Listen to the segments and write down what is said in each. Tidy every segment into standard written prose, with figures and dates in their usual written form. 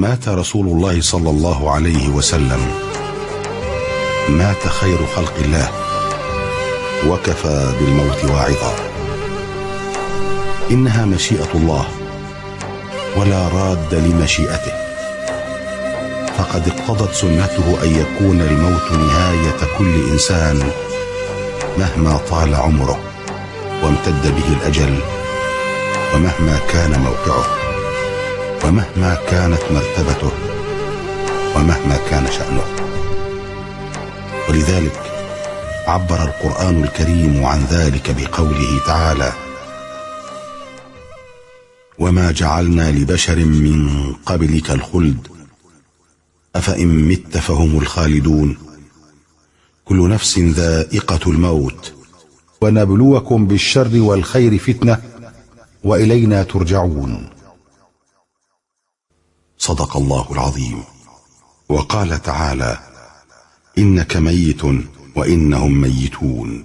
مات رسول الله صلى الله عليه وسلم مات خير خلق الله، وكفى بالموت واعظا. إنها مشيئة الله ولا راد لمشيئته، فقد اقتضت سنته أن يكون الموت نهاية كل إنسان مهما طال عمره وامتد به الأجل، ومهما كان موقعه، ومهما كانت مرتبته، ومهما كان شأنه. ولذلك عبر القرآن الكريم عن ذلك بقوله تعالى: وما جعلنا لبشر من قبلك الخلد أفإن مت فهم الخالدون كل نفس ذائقة الموت ونبلوكم بالشر والخير فتنة وإلينا ترجعون. صدق الله العظيم. وقال تعالى: إنك ميت وإنهم ميتون.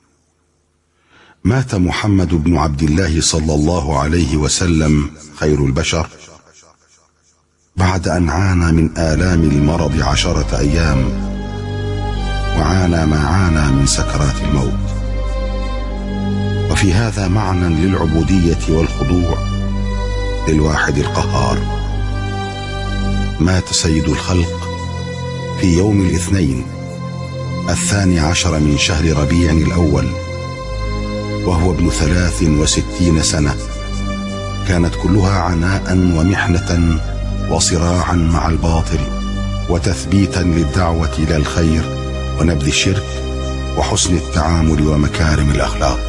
مات محمد بن عبد الله صلى الله عليه وسلم خير البشر بعد أن عانى من آلام المرض 10 أيام، وعانى ما عانى من سكرات الموت. وفي هذا معنى للعبودية والخضوع للواحد القهار. مات سيد الخلق في يوم الاثنين 12 من شهر ربيع الأول، وهو ابن 63 سنة، كانت كلها عناء ومحنة وصراعا مع الباطل، وتثبيتا للدعوة إلى الخير ونبذ الشرك وحسن التعامل ومكارم الأخلاق.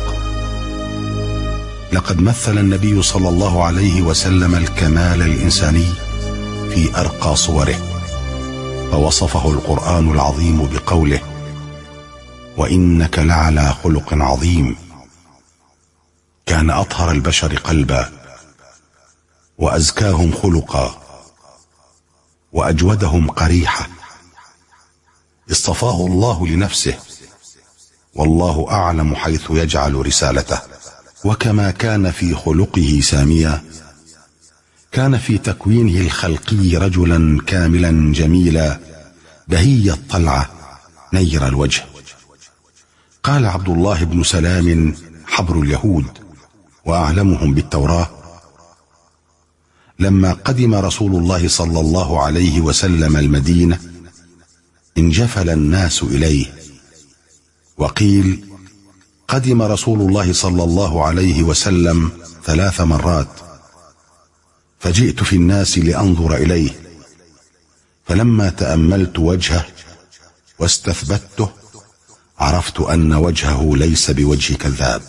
لقد مثل النبي صلى الله عليه وسلم الكمال الإنساني في أرقى صوره، فوصفه القرآن العظيم بقوله: وإنك لعلى خلق عظيم. كان أطهر البشر قلبا، وأزكاهم خلقا، وأجودهم قريحة. اصطفاه الله لنفسه، والله أعلم حيث يجعل رسالته. وكما كان في خلقه ساميا، كان في تكوينه الخلقي رجلا كاملا جميلا بهي الطلعة نير الوجه. قال عبد الله بن سلام حبر اليهود وأعلمهم بالتوراة: لما قدم رسول الله صلى الله عليه وسلم المدينة انجفل الناس إليه، وقيل قدم رسول الله صلى الله عليه وسلم 3 مرات، فجئت في الناس لأنظر إليه، فلما تأملت وجهه واستثبته عرفت أن وجهه ليس بوجه كذاب.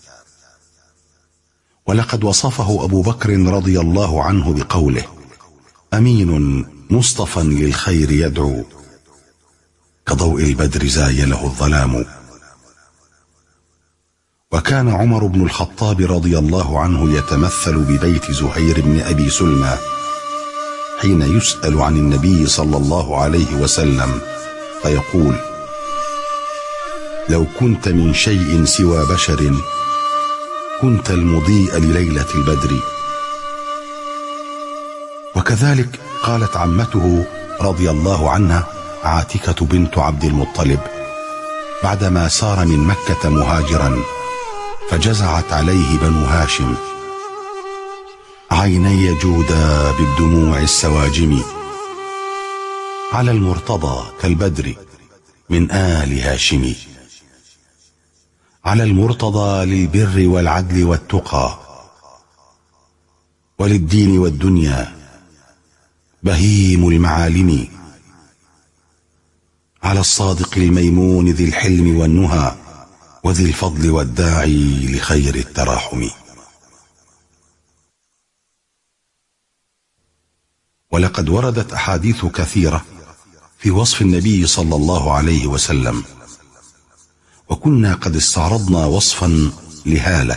ولقد وصفه أبو بكر رضي الله عنه بقوله: أمين مصطفى للخير يدعو، كضوء البدر زايله الظلام. وكان عمر بن الخطاب رضي الله عنه يتمثل ببيت زهير بن أبي سلمى حين يسأل عن النبي صلى الله عليه وسلم فيقول: لو كنت من شيء سوى بشر كنت المضيء لليلة البدر. وكذلك قالت عمته رضي الله عنها عاتكة بنت عبد المطلب بعدما سار من مكة مهاجرا، فجزعت عليه بنو هاشم: عيني جودا بالدموع السواجم، على المرتضى كالبدر من آل هاشم، على المرتضى للبر والعدل والتقى وللدين والدنيا بهيم المعالم، على الصادق الميمون ذي الحلم والنهى وذي الفضل والداعي لخير التراحم. ولقد وردت أحاديث كثيرة في وصف النبي صلى الله عليه وسلم، وكنا قد استعرضنا وصفا لهالة،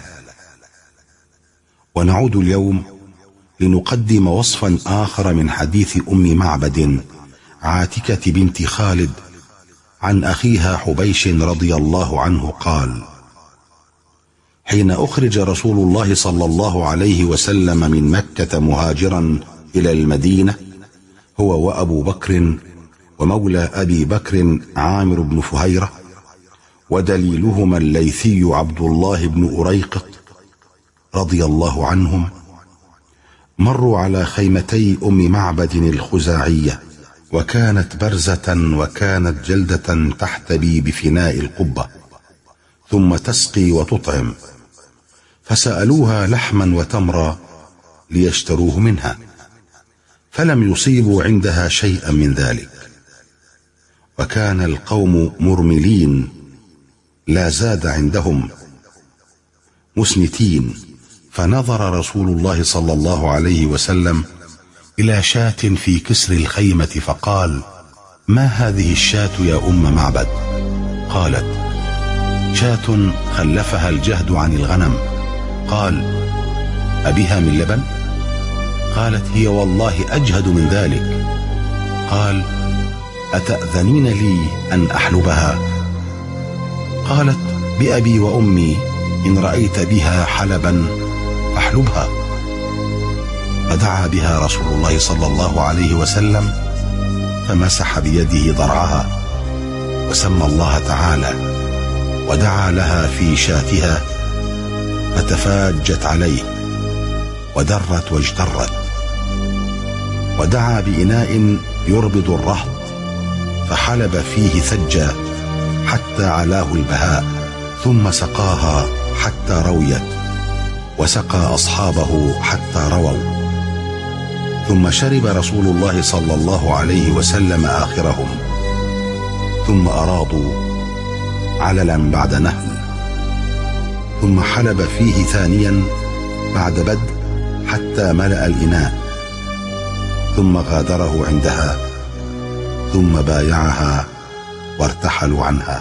ونعود اليوم لنقدم وصفا آخر من حديث أم معبد عاتكة بنت خالد عن أخيها حبيش رضي الله عنه قال: حين أخرج رسول الله صلى الله عليه وسلم من مكة مهاجرا إلى المدينة هو وأبو بكر ومولى أبي بكر عامر بن فهيرة، ودليلهما الليثي عبد الله بن أريقط رضي الله عنهم، مروا على خيمتي أم معبد الخزاعية، وكانت برزة وكانت جلدة تحتبي بفناء القبة، ثم تسقي وتطعم، فسألوها لحما وتمرا ليشتروه منها، فلم يصيبوا عندها شيئا من ذلك، وكان القوم مرملين لا زاد عندهم مسنتين. فنظر رسول الله صلى الله عليه وسلم إلى شاة في كسر الخيمة فقال: ما هذه الشاة يا أم معبد؟ قالت: شاة خلفها الجهد عن الغنم. قال: أبها من لبن؟ قالت: هي والله أجهد من ذلك. قال: أتأذنين لي أن أحلبها؟ قالت: بأبي وأمي، إن رأيت بها حلبا فاحلبها. فدعا بها رسول الله صلى الله عليه وسلم، فمسح بيده ضرعها وسمى الله تعالى، ودعا لها في شاتها فتفاجت عليه ودرت واجترت، ودعا بإناء يربض الرهط فحلب فيه ثجا حتى علاه البهاء، ثم سقاها حتى رويت، وسقى أصحابه حتى رووا، ثم شرب رسول الله صلى الله عليه وسلم آخرهم، ثم أراضوا عللا بعد نهل، ثم حلب فيه ثانيا بعد بدء حتى ملأ الإناء، ثم غادره عندها، ثم بايعها وارتحلوا عنها.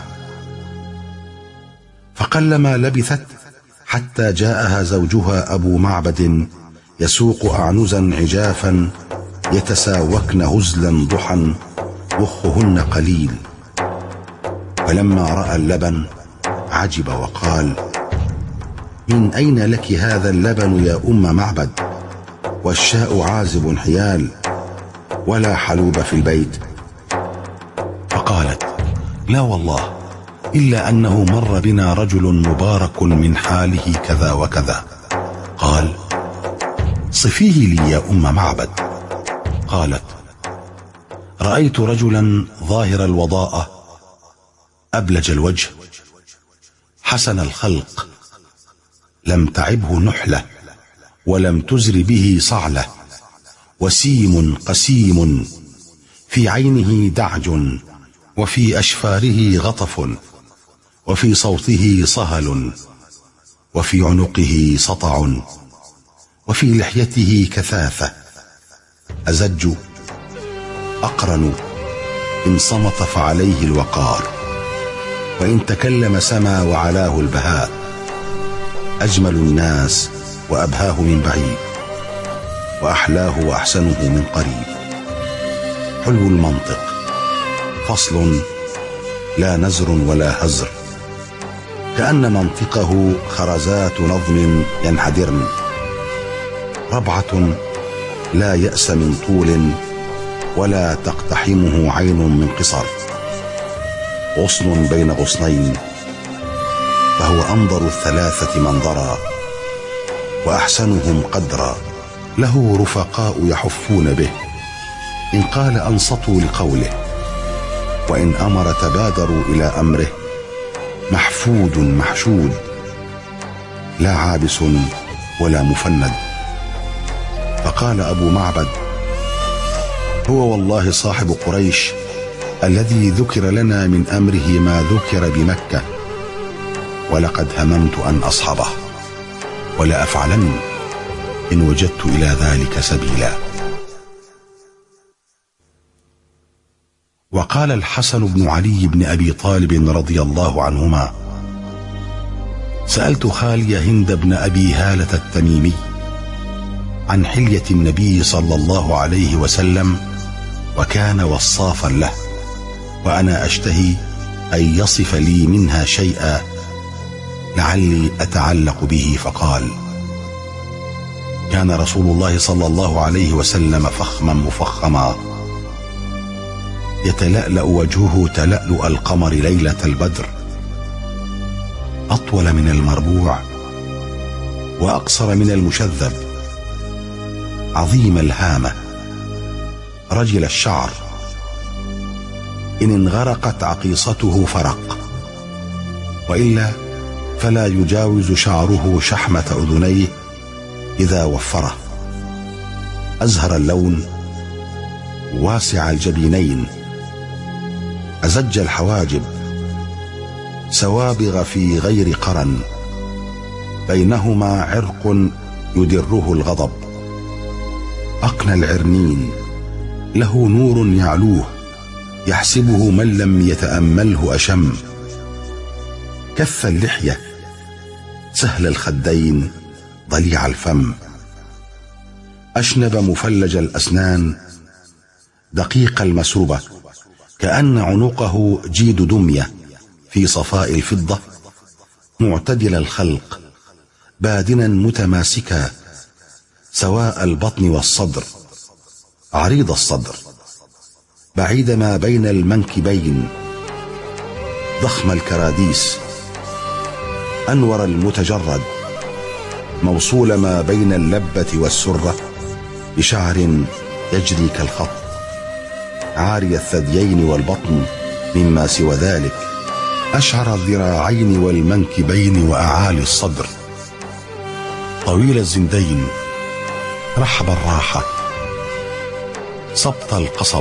فقلما لبثت حتى جاءها زوجها أبو معبد يسوق أعنزا عجافا يتساوكن هزلا ضحى وخهن قليل، فلما رأى اللبن عجب وقال: من أين لك هذا اللبن يا أم معبد؟ والشاء عازب حيال، ولا حلوب في البيت. فقالت: لا والله، إلا أنه مر بنا رجل مبارك من حاله كذا وكذا. قال: صفيه لي يا أم معبد. قالت: رأيت رجلا ظاهر الوضاءة أبلج الوجه حسن الخلق، لم تعبه نحلة ولم تزر به صعلة، وسيم قسيم، في عينه دعج، وفي أشفاره غطف، وفي صوته صهل، وفي عنقه سطع، وفي لحيته كثافة، أزج أقرن، إن صمت فعليه الوقار، وإن تكلم سما وعلاه البهاء، أجمل الناس وأبهاه من بعيد، وأحلاه وأحسنه من قريب، حلو المنطق، فصل لا نزر ولا هزر، كأن منطقه خرزات نظم ينحدرن، ربعة لا يأس من طول ولا تقتحمه عين من قصر، غصن بين غصنين، فهو أنظر الثلاثة منظرا وأحسنهم قدرا، له رفقاء يحفون به، إن قال أنصتوا لقوله، وإن أمر تبادروا إلى أمره، محفود محشود، لا عابس ولا مفند. فقال أبو معبد: هو والله صاحب قريش الذي ذكر لنا من أمره ما ذكر بمكة، ولقد هممت أن أصحبه، ولا أفعلن إن وجدت إلى ذلك سبيلا. وقال الحسن بن علي بن أبي طالب رضي الله عنهما: سألت خالي هند بن أبي هالة التميمي عن حلية النبي صلى الله عليه وسلم، وكان وصافا له، وأنا أشتهي أن يصف لي منها شيئا لعلي أتعلق به. فقال: كان رسول الله صلى الله عليه وسلم فخما مفخما يتلألأ وجهه تلألؤ القمر ليلة البدر، أطول من المربوع وأقصر من المشذب، عظيم الهامة، رجل الشعر، إن انغرقت عقيصته فرق، وإلا فلا يجاوز شعره شحمة أذنيه إذا وفره، أزهر اللون، واسع الجبينين، أزج الحواجب، سوابغ في غير قرن، بينهما عرق يدره الغضب، أقنى العرنين، له نور يعلوه يحسبه من لم يتأمله أشم، كف اللحية، سهل الخدين، ضليع الفم، أشنب مفلج الأسنان، دقيق المسوبة، كأن عنقه جيد دمية في صفاء الفضة، معتدل الخلق، بادنا متماسكا، سواء البطن والصدر، عريض الصدر، بعيد ما بين المنكبين، ضخم الكراديس، أنور المتجرد، موصول ما بين اللبة والسرة بشعر يجري كالخط، عاري الثديين والبطن مما سوى ذلك، أشعر الذراعين والمنكبين وأعالي الصدر، طويل الزندين، رحب الراحة، سبط القصب،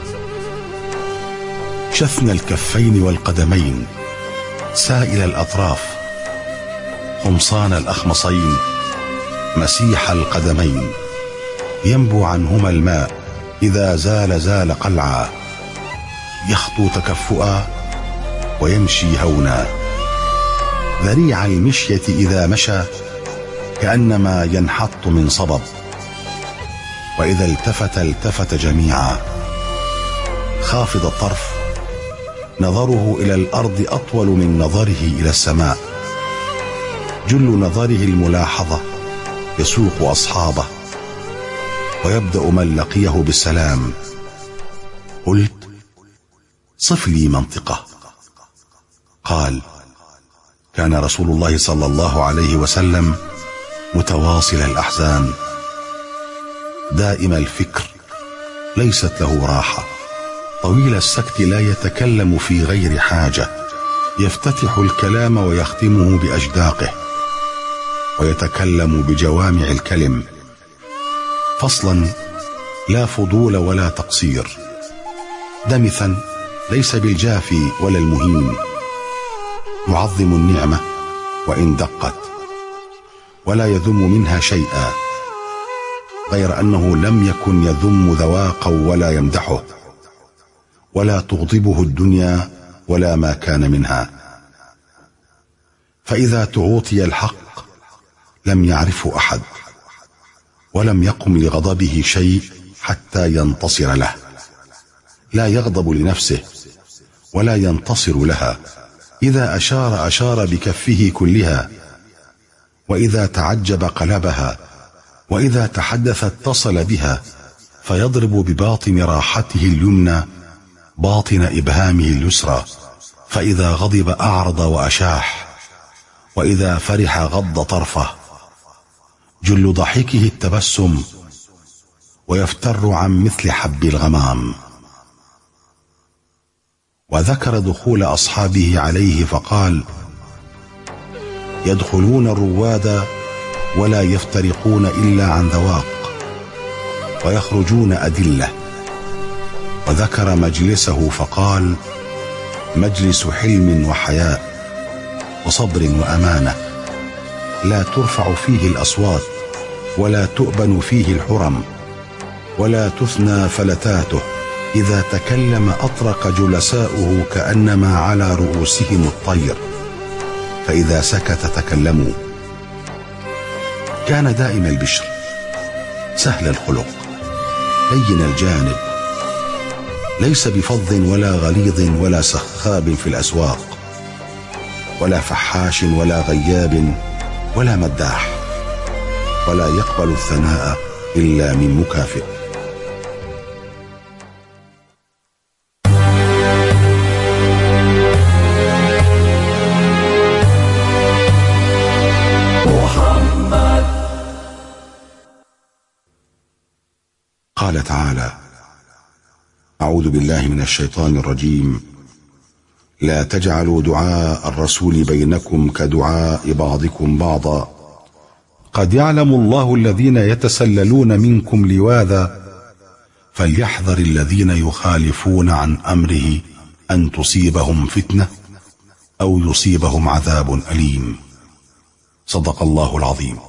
شثن الكفين والقدمين، سائل الأطراف، خمصان الأخمصين، مسيح القدمين، ينبو عنهما الماء، إذا زال قلعا، يخطو تكفؤا ويمشي هونا، ذريع المشية إذا مشى كأنما ينحط من صبب، وإذا التفت جميعا، خافض الطرف، نظره إلى الأرض أطول من نظره إلى السماء، جل نظره الملاحظة، يسوق أصحابه، ويبدأ من لقيه بالسلام. قلت: صف لي منطقة. قال: كان رسول الله صلى الله عليه وسلم متواصل الأحزان، دائم الفكر، ليست له راحة، طويل السكت، لا يتكلم في غير حاجة، يفتتح الكلام ويختمه بأجداقه، ويتكلم بجوامع الكلم، فصلا لا فضول ولا تقصير، دمثا ليس بالجافي ولا المهين، يعظم النعمة وإن دقت، ولا يذم منها شيئا، غير أنه لم يكن يذم ذواقا ولا يمدحه، ولا تغضبه الدنيا ولا ما كان منها، فإذا تعوطي الحق لم يعرفه أحد، ولم يقم لغضبه شيء حتى ينتصر له، لا يغضب لنفسه ولا ينتصر لها، إذا أشار بكفه كلها، وإذا تعجب قلبها، وإذا تحدث اتصل بها، فيضرب بباطن راحته اليمنى باطن إبهامه اليسرى، فإذا غضب أعرض وأشاح، وإذا فرح غض طرفه، جل ضحكه التبسم، ويفتر عن مثل حب الغمام. وذكر دخول أصحابه عليه فقال: يدخلون الرواد ولا يفترقون إلا عن ذواق، ويخرجون أدلة. وذكر مجلسه فقال: مجلس حلم وحياء وصبر وأمانة، لا ترفع فيه الأصوات، ولا تؤبن فيه الحرم، ولا تثنى فلتاته، إذا تكلم أطرق جلساؤه كأنما على رؤوسهم الطير، فإذا سكت تكلموا. كان دائم البشر، سهل الخلق، لين الجانب، ليس بفظ ولا غليظ ولا سخاب في الأسواق، ولا فحاش ولا غياب ولا مداح، ولا يقبل الثناء إلا من مكافئ. أعوذ بالله من الشيطان الرجيم. لا تجعلوا دعاء الرسول بينكم كدعاء بعضكم بعضا قد يعلم الله الذين يتسللون منكم لواذا فليحذر الذين يخالفون عن أمره أن تصيبهم فتنة أو يصيبهم عذاب أليم. صدق الله العظيم.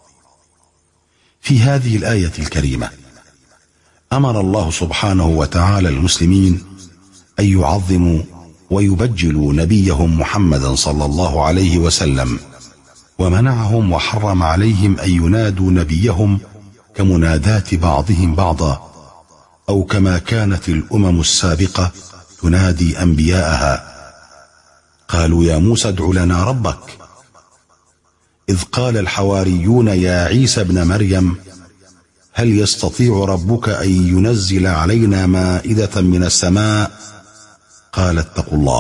في هذه الآية الكريمة أمر الله سبحانه وتعالى المسلمين أن يعظموا ويبجلوا نبيهم محمدا صلى الله عليه وسلم، ومنعهم وحرم عليهم أن ينادوا نبيهم كمنادات بعضهم بعضا، أو كما كانت الأمم السابقة تنادي أنبياءها. قالوا يا موسى ادع لنا ربك، إذ قال الحواريون يا عيسى ابن مريم هل يستطيع ربك أن ينزل علينا مائدة من السماء؟ قال اتقوا الله.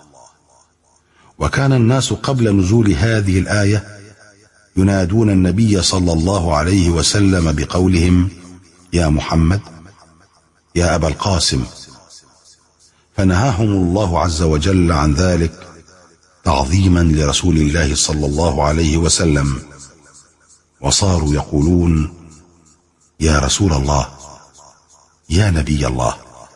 وكان الناس قبل نزول هذه الآية ينادون النبي صلى الله عليه وسلم بقولهم يا محمد، يا أبا القاسم، فنهاهم الله عز وجل عن ذلك تعظيما لرسول الله صلى الله عليه وسلم، وصاروا يقولون يا رسول الله، يا نبي الله.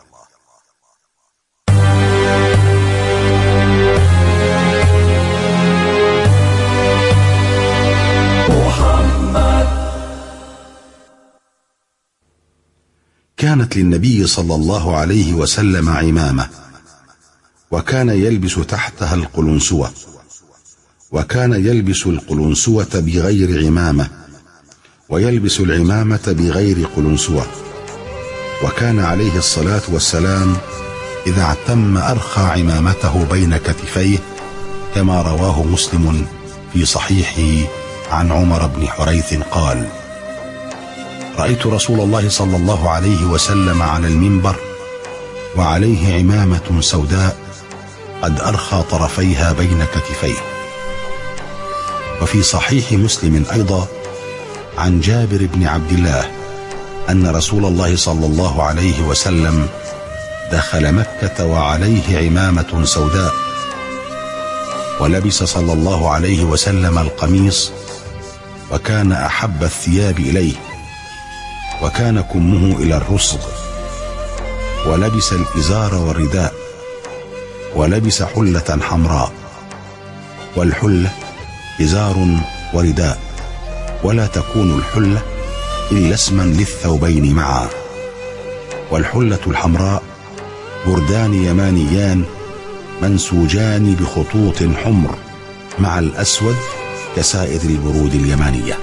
كانت للنبي صلى الله عليه وسلم عمامة، وكان يلبس تحتها القلنسوة، وكان يلبس القلنسوة بغير عمامة، ويلبس العمامة بغير قلنسوة. وكان عليه الصلاة والسلام إذا اعتم أرخى عمامته بين كتفيه، كما رواه مسلم في صحيحه عن عمر بن حريث قال: رأيت رسول الله صلى الله عليه وسلم على المنبر وعليه عمامة سوداء قد أرخى طرفيها بين كتفيه. وفي صحيح مسلم أيضا عن جابر بن عبد الله أن رسول الله صلى الله عليه وسلم دخل مكة وعليه عمامة سوداء، ولبس صلى الله عليه وسلم القميص، وكان أحب الثياب إليه، وكان كمه إلى الرسغ، ولبس الإزار والرداء، ولبس حلة حمراء، والحلة إزار ورداء، ولا تكون الحلة إلا اسما للثوبين معا. والحلة الحمراء بردان يمانيان منسوجان بخطوط حمر مع الأسود كسائر البرود اليمانية.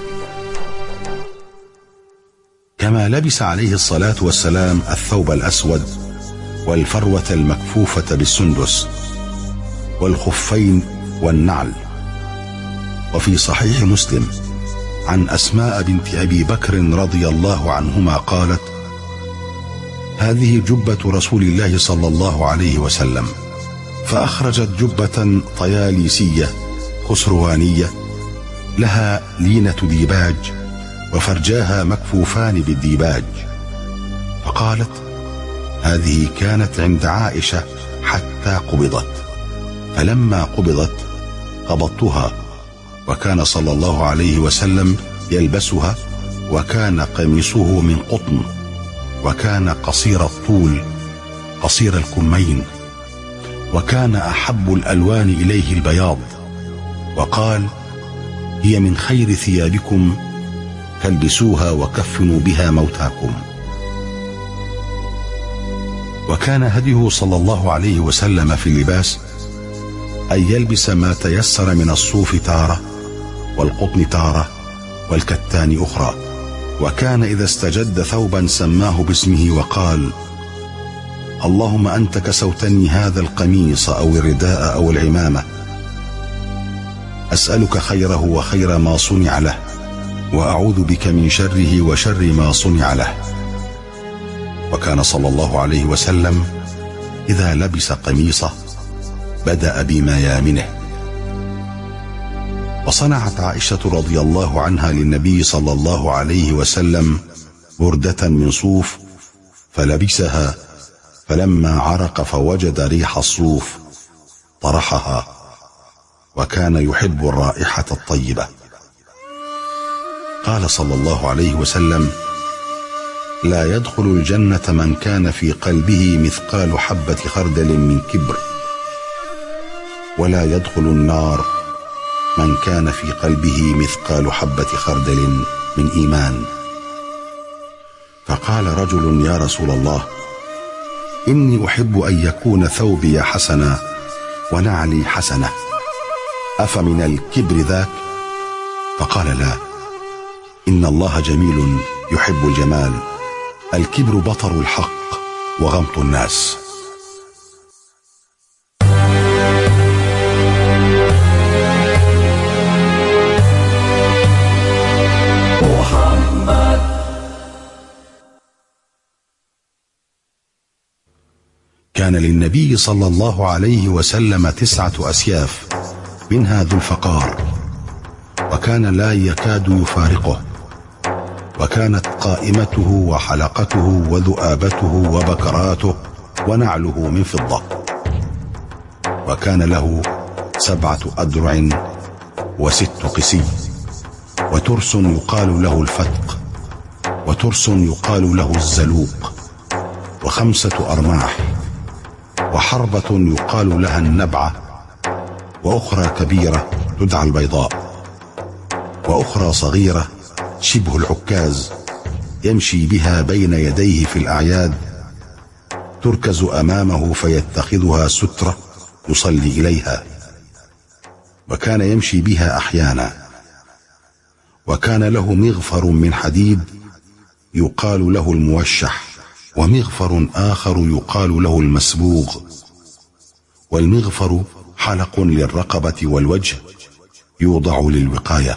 كما لبس عليه الصلاة والسلام الثوب الأسود والفروة المكفوفة بالسندس والخفين والنعل. وفي صحيح مسلم عن أسماء بنت أبي بكر رضي الله عنهما قالت: هذه جبة رسول الله صلى الله عليه وسلم، فأخرجت جبة طياليسية خسروانية لها لينة ديباج وفرجاها مكفوفان بالديباج، فقالت: هذه كانت عند عائشة حتى قبضت، فلما قبضت قبضتها، وكان صلى الله عليه وسلم يلبسها، وكان قميصه من قطن، وكان قصير الطول قصير الكمين، وكان أحب الألوان إليه البياض، وقال: هي من خير ثيابكم فالبسوها وكفنوا بها موتاكم. وكان هديه صلى الله عليه وسلم في اللباس أن يلبس ما تيسر من الصوف تارة، والقطن تارة، والكتان أخرى. وكان إذا استجد ثوبا سماه باسمه وقال: اللهم أنت كسوتني هذا القميص أو الرداء أو العمامة، أسألك خيره وخير ما صنع له، وأعوذ بك من شره وشر ما صنع له. وكان صلى الله عليه وسلم إذا لبس قميصه بدأ بميامنه. وصنعت عائشة رضي الله عنها للنبي صلى الله عليه وسلم بردة من صوف فلبسها، فلما عرق فوجد ريح الصوف طرحها، وكان يحب الرائحة الطيبة. قال صلى الله عليه وسلم: لا يدخل الجنة من كان في قلبه مثقال حبة خردل من كبر، ولا يدخل النار من كان في قلبه مثقال حبة خردل من إيمان. فقال رجل: يا رسول الله، إني أحب أن يكون ثوبي حسنا ونعلي حسنة، أفمن الكبر ذاك؟ فقال: لا، إن الله جميل يحب الجمال، الكبر بطر الحق وغمط الناس. كان للنبي صلى الله عليه وسلم 9 أسياف، منها ذو الفقار، وكان لا يكاد يفارقه، وكانت قائمته وحلقته وذؤابته وبكراته ونعله من فضة. وكان له 7 أدرع و6 قسي، وترس يقال له الفتق، وترس يقال له الزلوق، و5 أرماح، وحربة يقال لها النبعة، وأخرى كبيرة تدعى البيضاء، وأخرى صغيرة شبه العكاز يمشي بها بين يديه في الأعياد، تركز أمامه فيتخذها سترة يصلي إليها، وكان يمشي بها أحيانا. وكان له مغفر من حديد يقال له الموشح، ومغفر آخر يقال له المسبوغ. والمغفر حلق للرقبة والوجه يوضع للوقاية.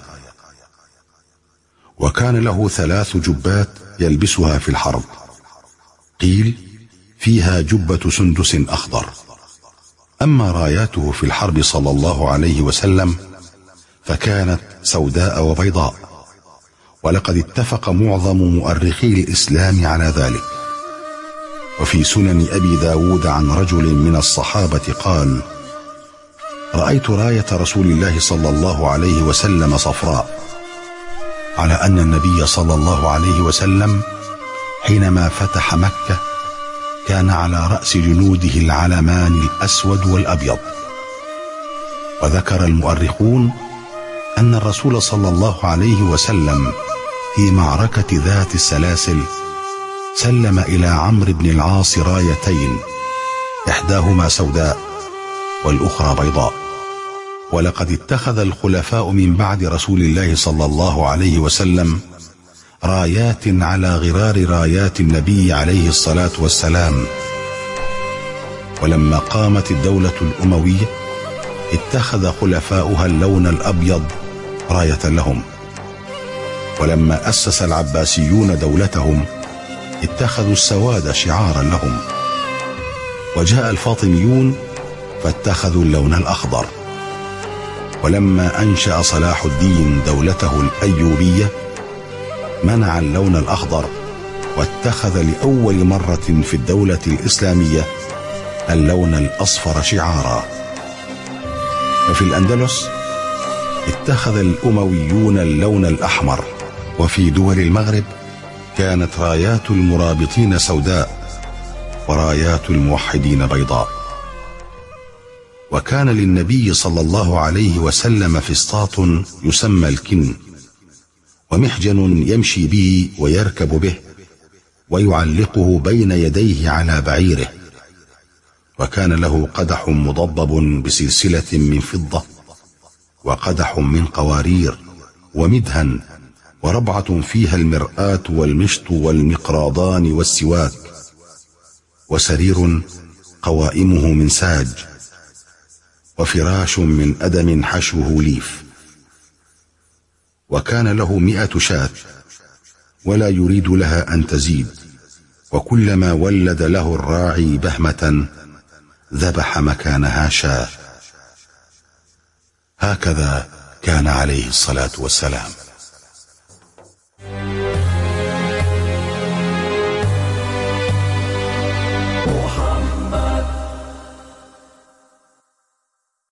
وكان له 3 جبات يلبسها في الحرب، قيل فيها جبة سندس أخضر. أما راياته في الحرب صلى الله عليه وسلم فكانت سوداء وبيضاء، ولقد اتفق معظم مؤرخي الإسلام على ذلك. وفي سنن أبي داود عن رجل من الصحابة قال: رأيت راية رسول الله صلى الله عليه وسلم صفراء، على أن النبي صلى الله عليه وسلم حينما فتح مكة كان على رأس جنوده العلمان الأسود والأبيض. وذكر المؤرخون أن الرسول صلى الله عليه وسلم في معركة ذات السلاسل سلم إلى عمرو بن العاص رايتين، إحداهما سوداء والأخرى بيضاء. ولقد اتخذ الخلفاء من بعد رسول الله صلى الله عليه وسلم رايات على غرار رايات النبي عليه الصلاة والسلام. ولما قامت الدولة الأموية اتخذ خلفاؤها اللون الأبيض راية لهم. ولما أسس العباسيون دولتهم اتخذوا السواد شعارا لهم. وجاء الفاطميون فاتخذوا اللون الأخضر. ولما أنشأ صلاح الدين دولته الأيوبية منع اللون الأخضر، واتخذ لأول مرة في الدولة الإسلامية اللون الأصفر شعارا. وفي الأندلس اتخذ الأمويون اللون الأحمر. وفي دول المغرب كانت رايات المرابطين سوداء ورايات الموحدين بيضاء. وكان للنبي صلى الله عليه وسلم فسطاط يسمى الكن، ومحجن يمشي به ويركب به، ويعلقه بين يديه على بعيره. وكان له قدح مضبب بسلسلة من فضة، وقدح من قوارير، ومدهن، وربعة فيها المرآة والمشط والمقراضان والسواك، وسرير قوائمه من ساج، وفراش من أدم حشوه ليف. وكان له 100 شاة ولا يريد لها أن تزيد، وكلما ولد له الراعي بهمة ذبح مكانها شاة. هكذا كان عليه الصلاة والسلام.